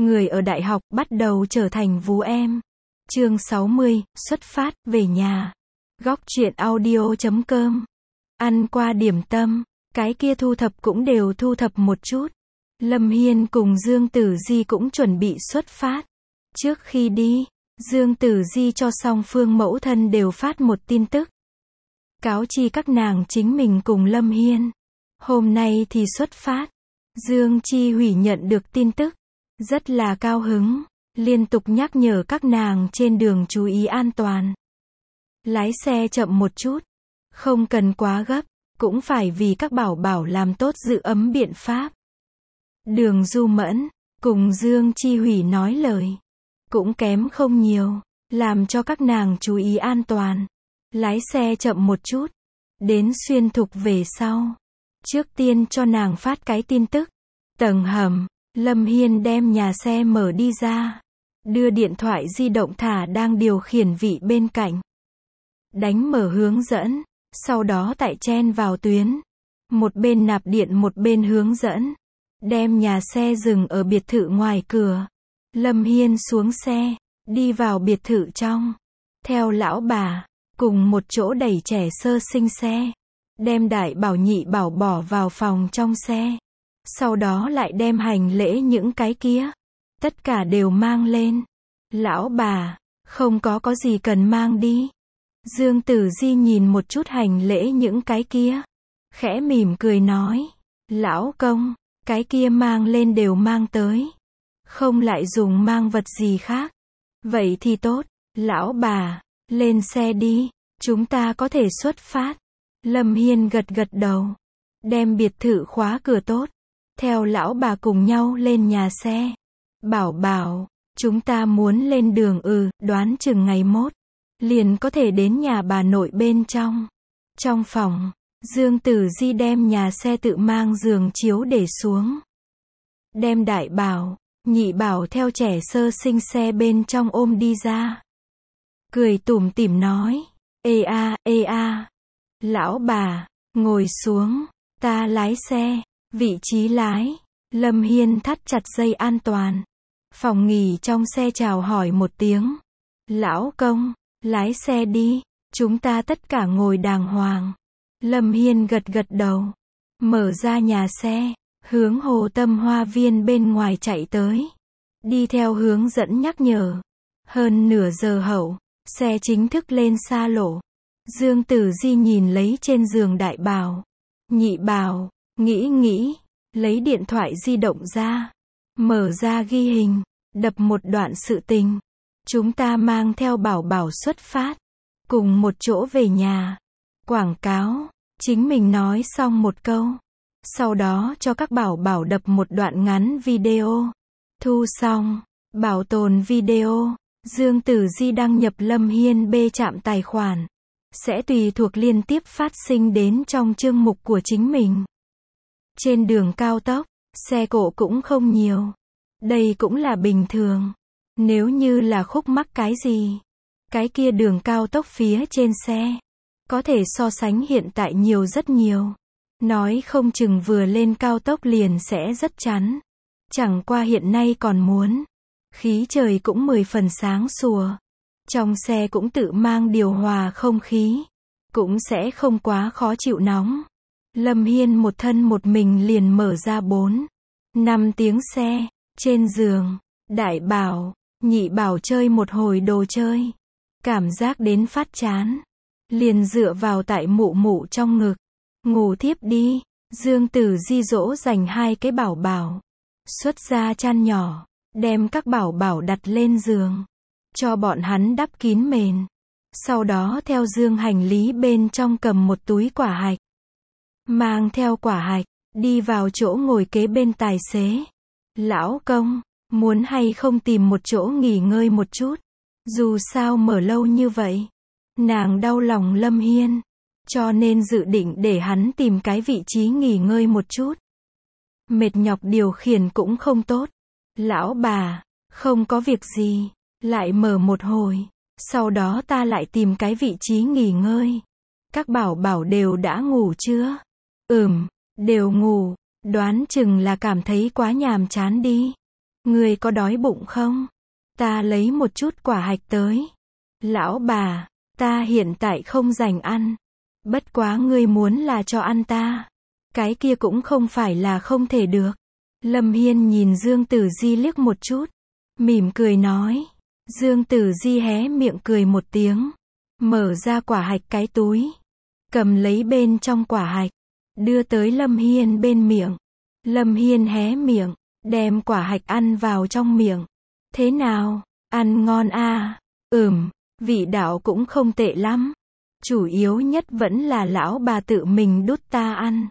Người ở đại học bắt đầu trở thành vú em. Chương 60, xuất phát, về nhà. Góc truyện audio.com. Ăn qua điểm tâm, cái kia thu thập cũng đều thu thập một chút. Lâm Hiên cùng Dương Tử Di cũng chuẩn bị xuất phát. Trước khi đi, Dương Tử Di cho song phương mẫu thân đều phát một tin tức. Cáo chi các nàng chính mình cùng Lâm Hiên. Hôm nay thì xuất phát. Dương Chi Hủy nhận được tin tức. Rất là cao hứng. Liên tục nhắc nhở các nàng trên đường chú ý an toàn. Lái xe chậm một chút. Không cần quá gấp. Cũng phải vì các bảo bảo làm tốt giữ ấm biện pháp. Đường Du Mẫn cùng Dương Chi Hủy nói lời. Cũng kém không nhiều. Làm cho các nàng chú ý an toàn. Lái xe chậm một chút. Đến Xuyên Thục về sau. Trước tiên cho nàng phát cái tin tức. Tầng hầm, Lâm Hiên đem nhà xe mở đi ra. Đưa điện thoại di động thả đang điều khiển vị bên cạnh. Đánh mở hướng dẫn. Sau đó tại chen vào tuyến. Một bên nạp điện một bên hướng dẫn. Đem nhà xe dừng ở biệt thự ngoài cửa. Lâm Hiên xuống xe. Đi vào biệt thự trong. Theo lão bà. Cùng một chỗ đẩy trẻ sơ sinh xe. Đem đại bảo nhị bảo bỏ vào phòng trong xe. Sau đó lại đem hành lễ những cái kia. Tất cả đều mang lên. Lão bà, không có gì cần mang đi. Dương Tử Di nhìn một chút hành lễ những cái kia. Khẽ mỉm cười nói. Lão công, cái kia mang lên đều mang tới. Không lại dùng mang vật gì khác. Vậy thì tốt, lão bà, lên xe đi. Chúng ta có thể xuất phát. Lâm Hiên gật gật đầu. Đem biệt thự khóa cửa tốt. Theo lão bà cùng nhau lên nhà xe. Bảo bảo, chúng ta muốn lên đường đoán chừng ngày mốt. Liền có thể đến nhà bà nội bên trong. Trong phòng, Dương Tử Di đem nhà xe tự mang giường chiếu để xuống. Đem đại bảo, nhị bảo theo trẻ sơ sinh xe bên trong ôm đi ra. Cười tủm tỉm nói. Ê a. Lão bà, ngồi xuống, ta lái xe, vị trí lái. Lâm Hiên thắt chặt dây an toàn. Phòng nghỉ trong xe chào hỏi một tiếng. Lão công, lái xe đi, chúng ta tất cả ngồi đàng hoàng. Lâm Hiên gật gật đầu. Mở ra nhà xe, hướng Hồ Tâm Hoa Viên bên ngoài chạy tới. Đi theo hướng dẫn nhắc nhở. Hơn nửa giờ hậu, xe chính thức lên xa lộ. Dương Tử Di nhìn lấy trên giường đại bảo. Nhị bảo, nghĩ, lấy điện thoại di động ra. Mở ra ghi hình, đập một đoạn sự tình. Chúng ta mang theo bảo bảo xuất phát. Cùng một chỗ về nhà. Quảng cáo, chính mình nói xong một câu. Sau đó cho các bảo bảo đập một đoạn ngắn video. Thu xong, bảo tồn video. Dương Tử Di đăng nhập Lâm Hiên B trạm tài khoản. Sẽ tùy thuộc liên tiếp phát sinh đến trong chương mục của chính mình. Trên đường cao tốc, xe cộ cũng không nhiều. Đây cũng là bình thường. Nếu như là khúc mắc cái gì, cái kia đường cao tốc phía trên xe, có thể so sánh hiện tại nhiều rất nhiều. Nói không chừng vừa lên cao tốc liền sẽ rất chán. Chẳng qua hiện nay còn muốn. Khí trời cũng 10 phần sáng sủa. Trong xe cũng tự mang điều hòa không khí. Cũng sẽ không quá khó chịu nóng. Lâm Hiên một thân một mình liền mở ra 4-5 tiếng xe. Trên giường, đại bảo, nhị bảo chơi một hồi đồ chơi. Cảm giác đến phát chán. Liền dựa vào tại mụ mụ trong ngực. Ngủ thiếp đi. Dương Tử Di dỗ dành hai cái bảo bảo. Xuất ra chăn nhỏ. Đem các bảo bảo đặt lên giường. Cho bọn hắn đắp kín mền. Sau đó theo dương hành lý bên trong cầm một túi quả hạch. Mang theo quả hạch, đi vào chỗ ngồi kế bên tài xế. Lão công, muốn hay không tìm một chỗ nghỉ ngơi một chút. Dù sao mở lâu như vậy. Nàng đau lòng Lâm Hiên. Cho nên dự định để hắn tìm cái vị trí nghỉ ngơi một chút. Mệt nhọc điều khiển cũng không tốt. Lão bà, không có việc gì. Lại mở một hồi. Sau đó ta lại tìm cái vị trí nghỉ ngơi. Các bảo bảo đều đã ngủ chưa? Đều ngủ. Đoán chừng là cảm thấy quá nhàm chán đi. Ngươi có đói bụng không? Ta lấy một chút quả hạch tới. Lão bà, ta hiện tại không rảnh ăn. Bất quá ngươi muốn là cho ăn ta. Cái kia cũng không phải là không thể được. Lâm Hiên nhìn Dương Tử Di liếc một chút. Mỉm cười nói. Dương Tử Di hé miệng cười một tiếng. Mở ra quả hạch cái túi. Cầm lấy bên trong quả hạch. Đưa tới Lâm Hiên bên miệng. Lâm Hiên hé miệng. Đem quả hạch ăn vào trong miệng. Thế nào? Ăn ngon à? Vị đạo cũng không tệ lắm. Chủ yếu nhất vẫn là lão bà tự mình đút ta ăn.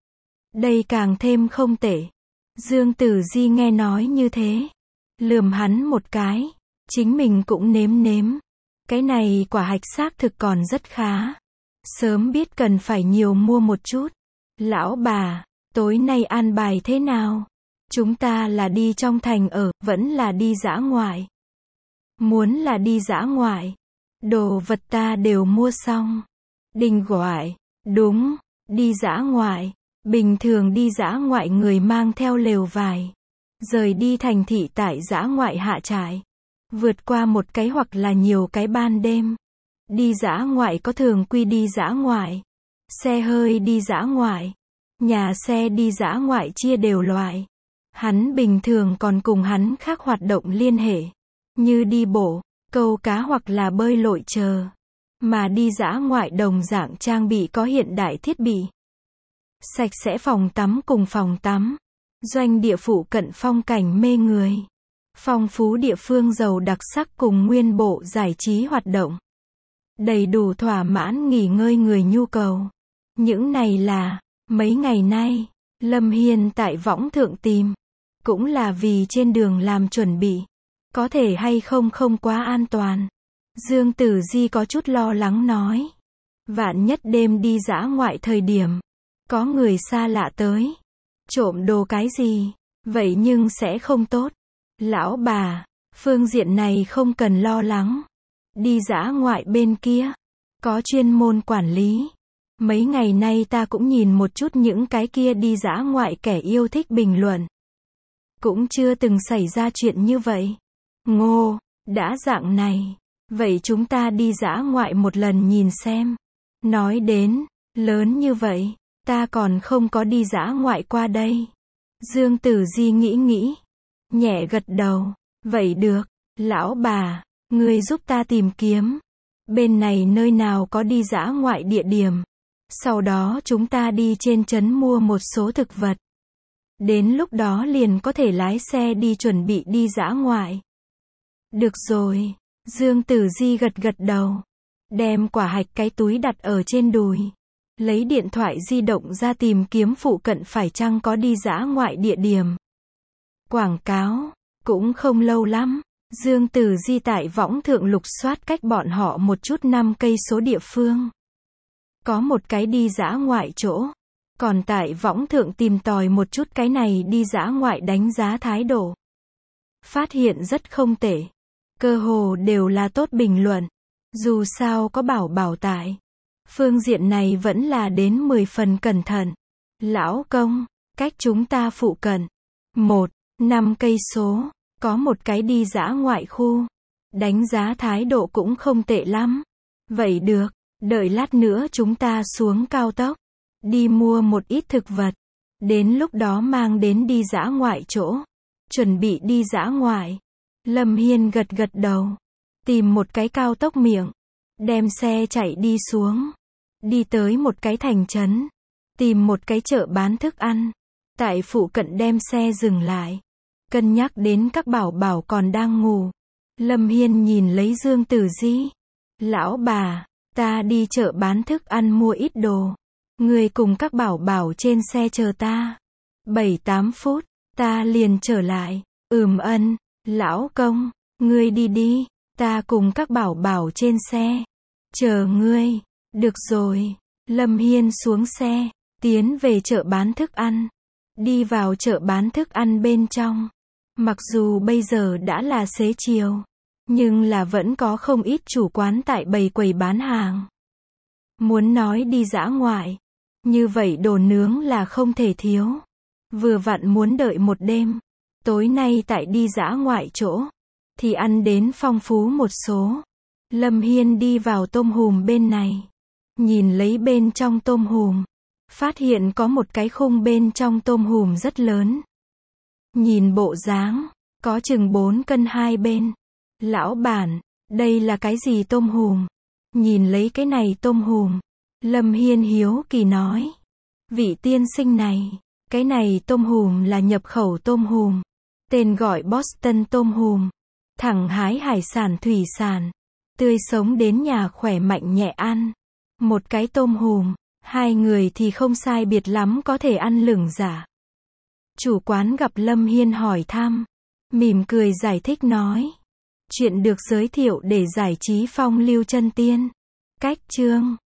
Đây càng thêm không tệ. Dương Tử Di nghe nói như thế. Lườm hắn một cái. Chính mình cũng nếm nếm. Cái này quả hạch xác thực còn rất khá. Sớm biết cần phải nhiều mua một chút. Lão bà, tối nay an bài thế nào? Chúng ta là đi trong thành ở, vẫn là đi dã ngoại? Muốn là đi dã ngoại. Đồ vật ta đều mua xong. Đình gọi, đúng, đi dã ngoại. Bình thường đi dã ngoại người mang theo lều vải. Rời đi thành thị tại dã ngoại hạ trại. Vượt qua một cái hoặc là nhiều cái ban đêm. Đi dã ngoại có thường quy đi dã ngoại. Xe hơi đi dã ngoại. Nhà xe đi dã ngoại chia đều loại. Hắn bình thường còn cùng hắn khác hoạt động liên hệ. Như đi bộ, câu cá hoặc là bơi lội chờ. Mà đi dã ngoại đồng dạng trang bị có hiện đại thiết bị. Sạch sẽ phòng tắm cùng phòng tắm. Doanh địa phụ cận phong cảnh mê người. Phong phú địa phương giàu đặc sắc cùng nguyên bộ giải trí hoạt động. Đầy đủ thỏa mãn nghỉ ngơi người nhu cầu. Những này là, mấy ngày nay, Lâm Hiên tại võng thượng tìm. Cũng là vì trên đường làm chuẩn bị. Có thể hay không không quá an toàn. Dương Tử Di có chút lo lắng nói. Vạn nhất đêm đi dã ngoại thời điểm. Có người xa lạ tới. Trộm đồ cái gì. Vậy nhưng sẽ không tốt. Lão bà, phương diện này không cần lo lắng. Đi dã ngoại bên kia. Có chuyên môn quản lý. Mấy ngày nay ta cũng nhìn một chút những cái kia đi dã ngoại kẻ yêu thích bình luận. Cũng chưa từng xảy ra chuyện như vậy. Ngô, đã dạng này. Vậy chúng ta đi dã ngoại một lần nhìn xem. Nói đến, lớn như vậy, ta còn không có đi dã ngoại qua đây. Dương Tử Di nghĩ. Nhẹ gật đầu. Vậy được, lão bà, ngươi giúp ta tìm kiếm. Bên này nơi nào có đi dã ngoại địa điểm. Sau đó chúng ta đi trên trấn mua một số thực vật. Đến lúc đó liền có thể lái xe đi chuẩn bị đi dã ngoại. Được rồi. Dương Tử Di gật đầu. Đem quả hạch cái túi đặt ở trên đùi. Lấy điện thoại di động ra tìm kiếm phụ cận phải chăng có đi dã ngoại địa điểm. Quảng cáo. Cũng không lâu lắm. Dương Tử Di tại võng thượng lục soát cách bọn họ một chút 5 cây số địa phương. Có một cái đi dã ngoại chỗ. Còn tại võng thượng tìm tòi một chút cái này đi dã ngoại đánh giá thái độ. Phát hiện rất không tệ. Cơ hồ đều là tốt bình luận. Dù sao có bảo tại. Phương diện này vẫn là đến 10 phần cẩn thận. Lão công, cách chúng ta phụ cận. 5 cây số. Có một cái đi dã ngoại khu. Đánh giá thái độ cũng không tệ lắm. Vậy được, đợi lát nữa chúng ta xuống cao tốc. Đi mua một ít thực vật. Đến lúc đó mang đến đi dã ngoại chỗ. Chuẩn bị đi dã ngoại. Lâm Hiên gật đầu. Tìm một cái cao tốc miệng. Đem xe chạy đi xuống. Đi tới một cái thành trấn. Tìm một cái chợ bán thức ăn. Tại phụ cận đem xe dừng lại. Cân nhắc đến các bảo còn đang ngủ. Lâm Hiên nhìn lấy Dương Tử Di. Lão bà, ta đi chợ bán thức ăn mua ít đồ. Người cùng các bảo trên xe chờ ta. 7-8 phút, ta liền trở lại. Ân, lão công, ngươi đi, ta cùng các bảo trên xe. Chờ ngươi. Được rồi. Lâm Hiên xuống xe, tiến về chợ bán thức ăn. Đi vào chợ bán thức ăn bên trong. Mặc dù bây giờ đã là xế chiều, nhưng là vẫn có không ít chủ quán tại bày quầy bán hàng. Muốn nói đi dã ngoại, như vậy đồ nướng là không thể thiếu. Vừa vặn muốn đợi một đêm, Tối nay tại đi dã ngoại chỗ, thì ăn đến phong phú một số. Lâm Hiên đi vào tôm hùm bên này. Nhìn lấy bên trong tôm hùm. Phát hiện có một cái khung bên trong tôm hùm rất lớn. Nhìn bộ dáng, có chừng 4 cân hai bên. Lão bản, đây là cái gì tôm hùm? Nhìn lấy cái này tôm hùm. Lâm Hiên hiếu kỳ nói. Vị tiên sinh này, cái này tôm hùm là nhập khẩu tôm hùm. Tên gọi Boston tôm hùm. Thẳng hái hải sản thủy sản. Tươi sống đến nhà khỏe mạnh nhẹ ăn. Một cái tôm hùm, 2 người thì không sai biệt lắm có thể ăn lửng giả. Chủ quán gặp Lâm Hiên hỏi thăm. Mỉm cười giải thích nói. Chuyện được giới thiệu để giải trí phong lưu chân tiên. Cách chương